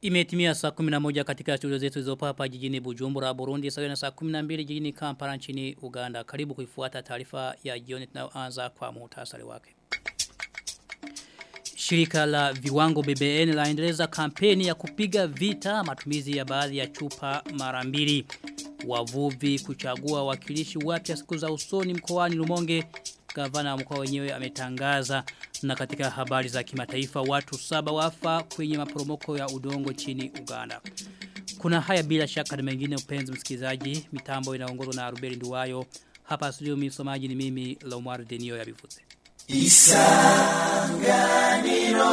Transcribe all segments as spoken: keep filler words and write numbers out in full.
Imetimia saa kumi na moja katika studio zetu zilizopo hapa jijini Bujumbura, Burundi, sawa na saa kumi na mbili jijini Kampala nchini Uganda. Karibu kuifuata taarifa ya jioni tunayoanza kwa muhtasari wake. Shirika la viwango B B N laendeleza kampeni ya kupiga vita matumizi ya baadhi ya chupa mara mbili. Wavuvi kuchagua wakilishi wapya siku za usoni mkoani Rumonge. Gavana mkoa wenyewe ametangaza. Na katika habari za kimataifa watu saba wafa kwenye maporomoko ya udongo chini Uganda. Kuna haya bila shaka na mengine upenzi msikizaji. Mitambo inaongozwa na Rubeli Nduwayo. Hapa studio msomaji ni mimi Lomar Denio ya Bivuze. Isanganiro.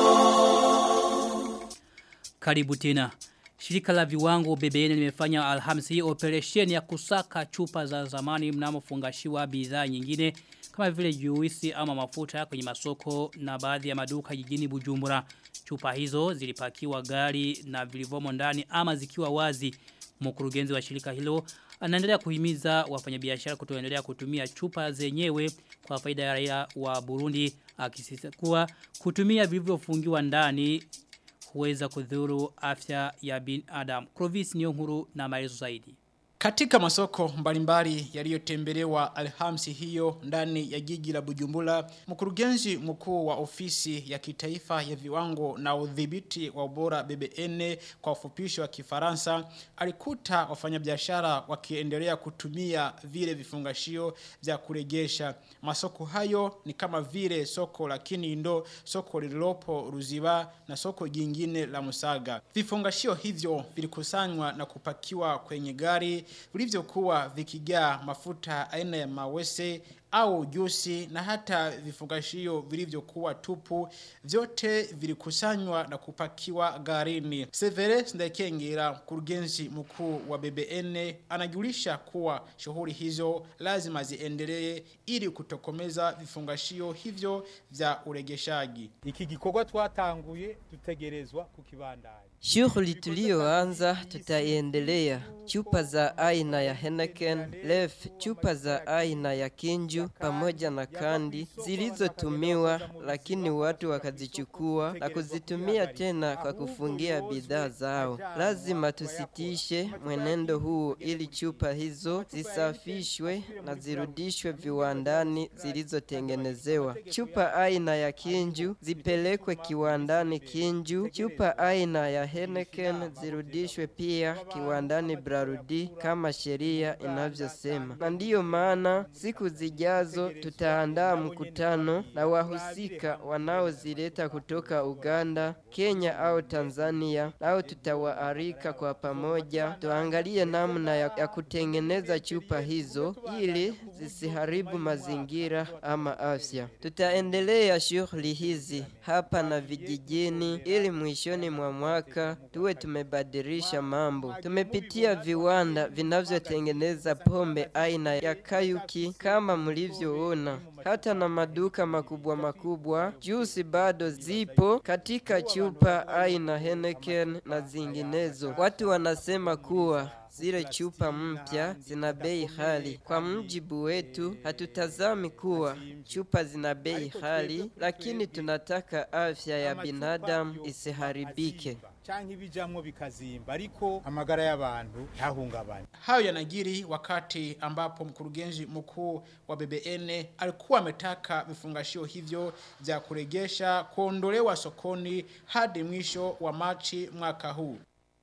Karibu tena. Shirika la viwango B B N limefanya Alhamisi operesheni ya kusaka chupa za zamani mnamofungashiwa bidhaa nyingine kama vile juisi ama mafuta kwenye masoko na baadhi ya maduka jijini Bujumbura. Chupa hizo zilipakiwa gari na vilivomo ndani ama zikiwa wazi. Mkurugenzi wa shirika hilo anaendelea kuhimiza wafanyabiashara kutoendelea kutumia chupa zenyewe kwa faida ya raia wa Burundi, akisisitiza kuwa kutumia vilivyofungiwa ndani huweza kudhuru afya ya binadamu. Clovis Nyonguru na maelezo zaidi. Katika masoko mbalimbali yaliyotembelewa Alhamisi hiyo ndani ya jiji la Bujumbura, mkurugenzi mkuu wa ofisi ya kitaifa ya viwango na udhibiti wa ubora B B N kwa ufupisho wa Kifaransa alikuta wafanyabiashara wakiendelea kutumia vile vifungashio vya kurejesha. Masoko hayo ni kama vile soko la Kinindo, soko lililopo Ruziba na soko jingine la Musaga. Vifungashio hivyo vilikusanywa na kupakiwa kwenye gari vilivyokuwa vikijaa mafuta aina ya mawese au juisi na hata vifungashio vilivyokuwa tupu, vyote vilikusanywa na kupakiwa garini. Severus Ndekengera, mkurugenzi mkuu wa B B N, anajulisha kuwa shughuli hizo lazima ziendelee ili kutokomeza vifungashio hivyo vya uregeshaji. Iki gikorwa twatanguye tutegerezwa kukibandanya. Shughuli tulioanza tutaendelea. Chupa za aina ya Henneken, Lef, chupa za aina ya Kinju pamoja na kandi zilizotumiwa lakini watu wakazichukua na kuzitumia tena kwa kufungia bidhaa zao. Lazima tusitishe mwenendo huu ili chupa hizo zisafishwe na zirudishwe viwandani zilizotengenezewa. Chupa aina ya Kinju zipelekwe kiwandani Kinju, chupa aina ya Henneken zirudishwe pia kiwandani Brarudi kama sheria inavyosema. Na ndiyo maana siku zijazo tutaandaa mkutano na wahusika wanaozileta kutoka Uganda, Kenya au Tanzania, au tutawaarika kwa pamoja tuangalie namna ya, ya kutengeneza chupa hizo ili zisiharibu mazingira ama afya. Tutaendelea shughuli hizi hapa na vijijini ili mwishoni mwa mwaka tuwe tumebadilisha mambo. Tumepitia viwanda vinavyotengeneza pombe aina ya Kayuki kama mlivyoona. Hata na maduka makubwa makubwa, juisi bado zipo katika chupa aina Henneken na zinginezo. Watu wanasema kuwa zile chupa mpya zina bei ghali. Kwa mjibu wetu hatutazami kuwa chupa zina bei ghali, lakini tunataka afya ya binadamu isiharibike. Changi bijamwo bikazimba ariko amagara y'abantu ntahungabanye. Hayo yanajiri wakati ambapo mkurugenzi mkuu wa B B N alikuwa ametaka vifungashio hivyo vya kurejesha kuondolewa sokoni hadi mwisho wa Machi mwaka huu.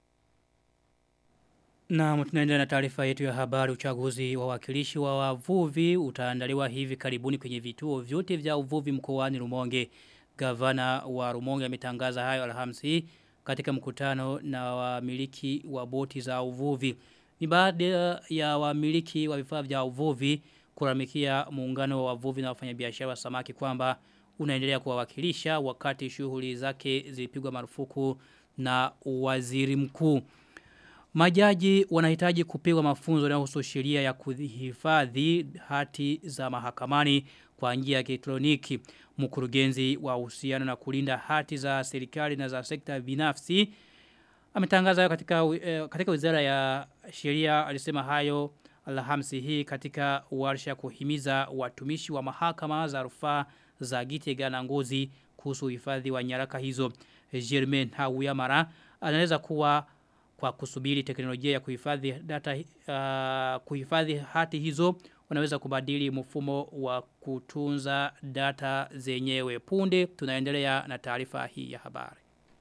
Na tunaendelea na taarifa yetu ya habari. Uchaguzi wa wakilishi wa wavuvi utaandaliwa hivi karibuni kwenye vituo vyote vya uvuvi mkoani Rumonge. Gavana wa Rumonge ametangaza hayo Alhamisi katika mkutano na wamiliki wa boti za uvuvi. Ni baada ya wamiliki wa vifaa vya uvuvi kuramikia muungano wa wavuvi na wafanyabiashara wa samaki kwamba unaendelea kuwawakilisha wakati shughuli zake zilipigwa marufuku na waziri mkuu. Majaji wanahitaji kupewa mafunzo yanayohusu sheria ya kuhifadhi hati za mahakamani kwa njia ya elektroniki. Mkurugenzi wa uhusiano na kulinda hati za serikali na za sekta binafsi ametangaza katika katika wizara ya sheria. Alisema hayo Alhamisi hii katika warsha kuhimiza watumishi wa mahakama za rufaa za Gitega na Ngozi kuhusu uhifadhi wa nyaraka hizo. Germain Hawiyamara anaeleza kuwa kwa kusubiri teknolojia ya kuhifadhi data uh, kuhifadhi hati hizo wanaweza kubadili mfumo wa kutunza data zenyewe. Punde tunaendelea na taarifa hii ya habari.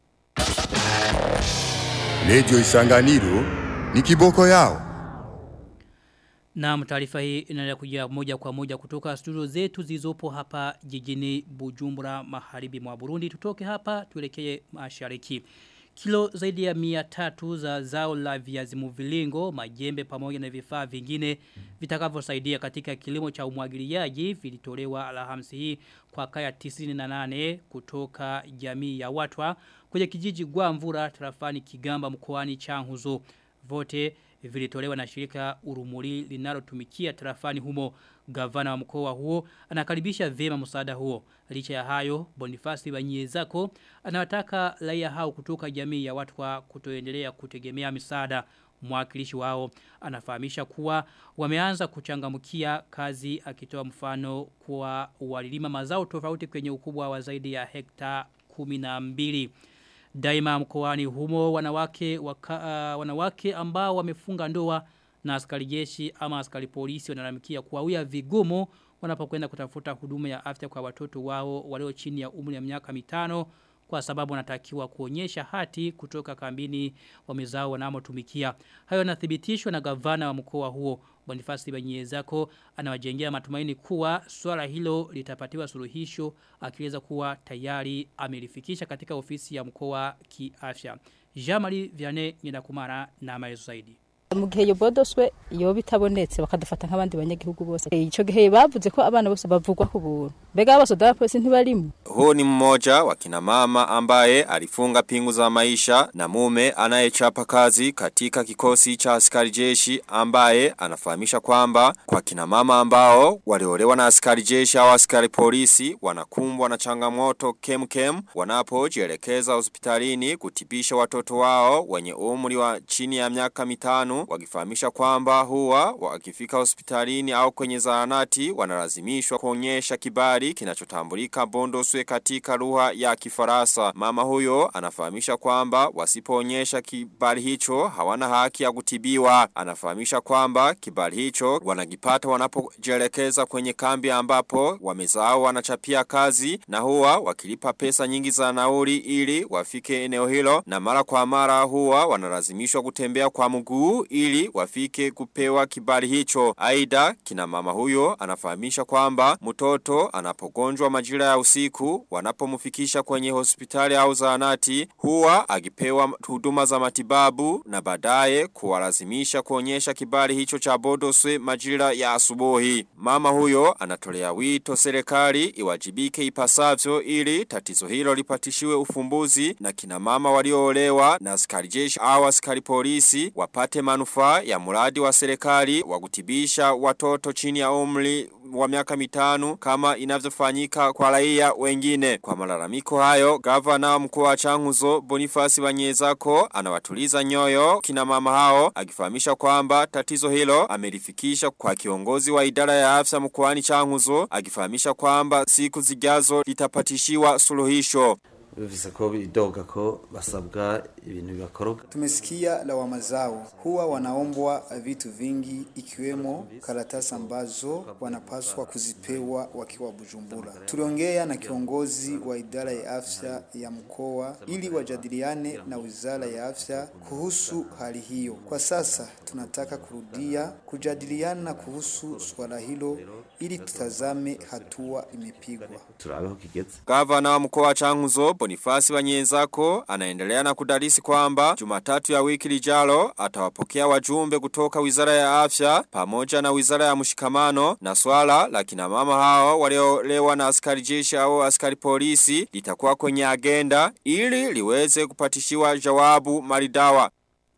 Radio Isanganiro ni kiboko yao. Na taarifa hii inaendelea kuja moja kwa moja kutoka studio zetu zilizopo hapa jijini Bujumbura magharibi mwa Burundi. Tutoke hapa tuelekee mashariki. Kilo zaidi ya mia tatu za zao la viazi mviringo, majembe pamoja na vifaa vingine vitakavyosaidia katika kilimo cha umwagiliaji vilitolewa Alhamisi hii kwa kaya tisini na nane kutoka jamii ya Watwa kwenye kijiji Gwamvura tarafani Kigamba mkoani Changuzo. Vote vilitolewa na shirika Urumuri linalotumikia tarafani humo. Gavana wa mkoa huo anakaribisha vyema msaada huo. Licha ya hayo, Bonifasi Banyezako anawataka raia hao kutoka jamii ya watu wa kutoendelea kutegemea misaada. Mwakilishi wao anafahamisha kuwa wameanza kuchangamkia kazi, akitoa mfano kwa walilima mazao tofauti kwenye ukubwa wa zaidi ya hekta kumi na mbili. Daima mkoani humo wanawake waka, uh, wanawake ambao wamefunga ndoa na askari jeshi ama askari polisi wanalalamikia kuwawia vigumu wanapokwenda kutafuta huduma ya afya kwa watoto wao walio chini ya umri ya miaka mitano kwa sababu wanatakiwa kuonyesha hati kutoka kambini wamezao wanamotumikia. Hayo yanathibitishwa na gavana wa mkoa huo. Bonifasi Banyezako anawajengea matumaini kuwa swala hilo litapatiwa suluhisho, akieleza kuwa tayari amelifikisha katika ofisi ya mkoa kiafya. Jamali Vianney Nyendakumara na maelezo zaidi. Mu gihe yobodoswe iyo bitabonetse bakadufata nk'abandi banyagihugu bose. Ico gihe bavuze ko abana bose bavugwa ku buntu. Mbega abasoda ba polisi ntibarimo. Huo ni mmoja wa kina mama ambaye alifunga pingu za maisha na mume anayechapa kazi katika kikosi cha askari jeshi, ambaye anafahamisha kwamba kwa kina mama ambao waliolewa na askari jeshi au askari polisi wanakumbwa na changamoto kemkem wanapojielekeza hospitalini kutibisha watoto wao wenye umri wa chini ya miaka mitano, wakifahamisha kwamba huwa wakifika hospitalini au kwenye zahanati wanalazimishwa kuonyesha kibali kinachotambulika bondoswe katika lugha ya Kifaransa. Mama huyo anafahamisha kwamba wasipoonyesha kibali hicho hawana haki ya kutibiwa. Anafahamisha kwamba kibali hicho wanakipata wanapojielekeza kwenye kambi ambapo wamezao wanachapia kazi, na huwa wakilipa pesa nyingi za nauli ili wafike eneo hilo, na mara kwa mara huwa wanalazimishwa kutembea kwa mguu ili wafike kupewa kibali hicho. Aidha, kina mama huyo anafahamisha kwamba mtoto anapogonjwa majira ya usiku wanapomfikisha kwenye hospitali au zahanati huwa akipewa huduma za matibabu na baadaye kuwalazimisha kuonyesha kibali hicho cha bodoswe majira ya asubuhi. Mama huyo anatolea wito serikali iwajibike ipasavyo ili tatizo hilo lipatishiwe ufumbuzi, na kina mama walioolewa na askari jeshi au askari polisi wapate manufaa ya mradi wa serikali wa kutibisha watoto chini ya umri wa miaka mitano kama inavyofanyika kwa raia wengine. Kwa malalamiko hayo, gavana wa mkoa wa Changuzo Bonifasi Banyezako anawatuliza nyoyo kina mama hao, akifahamisha kwamba tatizo hilo amelifikisha kwa kiongozi wa idara ya afya mkoani Changuzo, akifahamisha kwamba siku zijazo litapatishiwa suluhisho. Bivise ko bidoga ko basabwa ibintu bibakoroga. Tumesikia lawama zao, huwa wanaombwa vitu vingi ikiwemo karatasi ambazo wanapaswa kuzipewa wakiwa Bujumbura. Tuliongea na kiongozi wa idara ya afya ya mkoa ili wajadiliane na wizara ya afya kuhusu hali hiyo. Kwa sasa tunataka kurudia kujadiliana kuhusu swala hilo ili tutazame hatua imepigwa. Turabeho kigeze. Gavana wa mkoa wa Changuzo Bonifasi Banyezako anaendelea na kudadisi kwamba Jumatatu ya wiki lijalo atawapokea wajumbe kutoka wizara ya afya pamoja na wizara ya mshikamano, na swala la kina mama hao waliolewa na askari jeshi au askari polisi litakuwa kwenye agenda ili liweze kupatishiwa jawabu maridawa.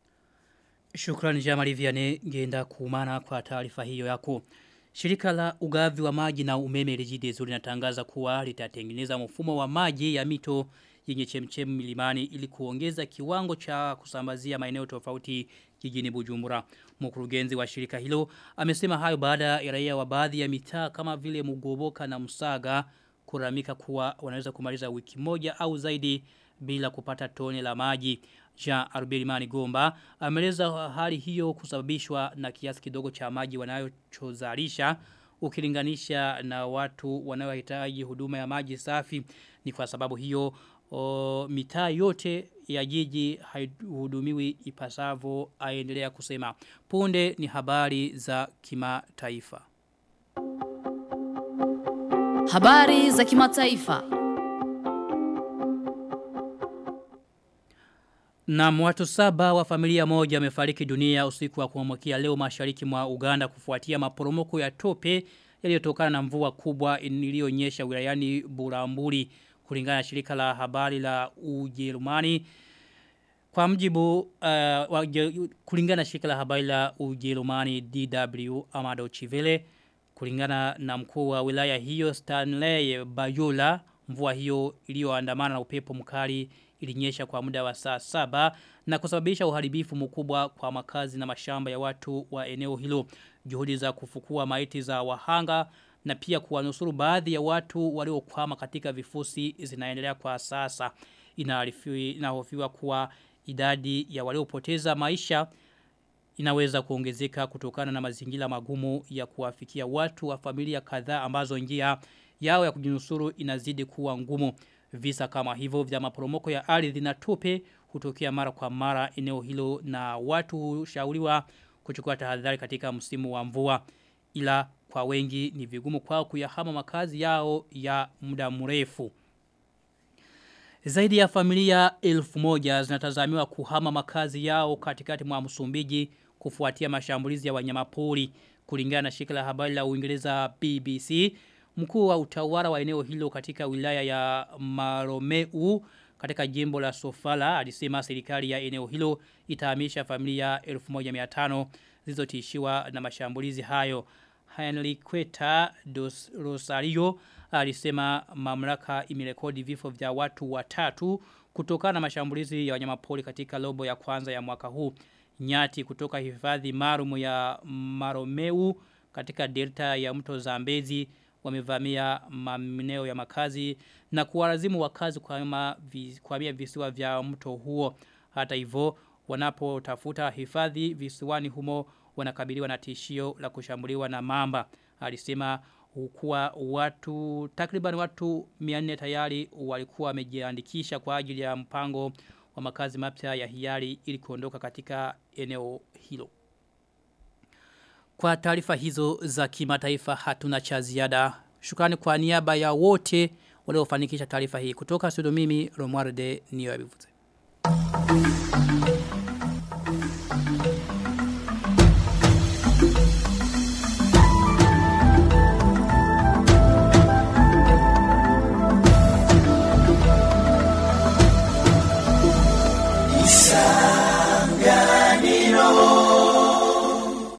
Shukrani Jamali Vianney Ngenda Kumana kwa taarifa hiyo yako. Shirika la ugavi wa maji na umeme Regideso linatangaza kuwa litatengeneza mfumo wa maji ya mito yenye chemchemi milimani ili kuongeza kiwango cha kusambazia maeneo tofauti jijini Bujumbura. Mkurugenzi wa shirika hilo amesema hayo baada ya raia wa baadhi ya mitaa kama vile Mugoboka na Musaga kuramika kuwa wanaweza kumaliza wiki moja au zaidi bila kupata tone la maji. Jean Arbelimani Gomba ameleza hali hiyo kusababishwa na kiasi kidogo cha maji wanayozalisha ukilinganisha na watu wanaohitaji huduma ya maji safi. Ni kwa sababu hiyo o, mitaa yote ya jiji haihudumiwi ipasavyo, aendelea kusema. Punde ni habari za kimataifa. Habari za kimataifa. Na watu saba wa familia moja wamefariki dunia usiku wa kuamkia leo mashariki mwa Uganda kufuatia maporomoko ya tope yaliyotokana na mvua kubwa iliyonyesha wilayani Buramburi, kulingana na shirika la habari la Ujerumani. Kwa mjibu uh, kulingana na shirika la habari la Ujerumani D W Amado Chivele, kulingana na mkuu wa wilaya hiyo Stanley Bayula, mvua hiyo iliyoandamana na upepo mkali ilinyesha kwa muda wa saa saba na kusababisha uharibifu mkubwa kwa makazi na mashamba ya watu wa eneo hilo. Juhudi za kufukua maiti za wahanga na pia kuwanusuru baadhi ya watu waliokwama katika vifusi zinaendelea kwa sasa. Inahofiwa kuwa idadi ya waliopoteza maisha inaweza kuongezeka kutokana na mazingira magumu ya kuwafikia watu wa familia kadhaa ambazo njia yao ya kujinusuru inazidi kuwa ngumu. Visa kama hivyo vya maporomoko ya ardhi na tope hutokea mara kwa mara eneo hilo, na watu hushauriwa kuchukua tahadhari katika msimu wa mvua, ila kwa wengi ni vigumu kwao kuyahama makazi yao ya muda mrefu. Zaidi ya familia elfu moja zinatazamiwa kuhama makazi yao katikati mwa Msumbiji kufuatia mashambulizi ya wanyamapori, kulingana na shirika la habari la Uingereza B B C. Mkuu wa utawala wa eneo hilo katika wilaya ya Maromeu katika jimbo la Sofala alisema serikali ya eneo hilo itahamisha familia elfu moja mia tano zilizotishiwa na mashambulizi hayo. Henry Queta dos Rosario alisema mamlaka imerekodi vifo vya watu watatu kutokana na mashambulizi ya wanyamapori katika robo ya kwanza ya mwaka huu. Nyati kutoka hifadhi maalum ya Maromeu katika delta ya mto Zambezi wamevamia maeneo ya makazi na kuwalazimu wakazi kuhamia visiwa vya mto huo. Hata hivyo, wanapotafuta hifadhi visiwani humo wanakabiliwa na tishio la kushambuliwa na mamba. Alisema kuwa watu takriban watu mia nne tayari walikuwa wamejiandikisha kwa ajili ya mpango wa makazi mapya ya hiari ili kuondoka katika eneo hilo. Kwa taarifa hizo za kimataifa hatuna cha ziada. Shukrani kwa niaba ya wote waliofanikisha taarifa hii. Kutoka studio mimi Romualde Niyoabivuze.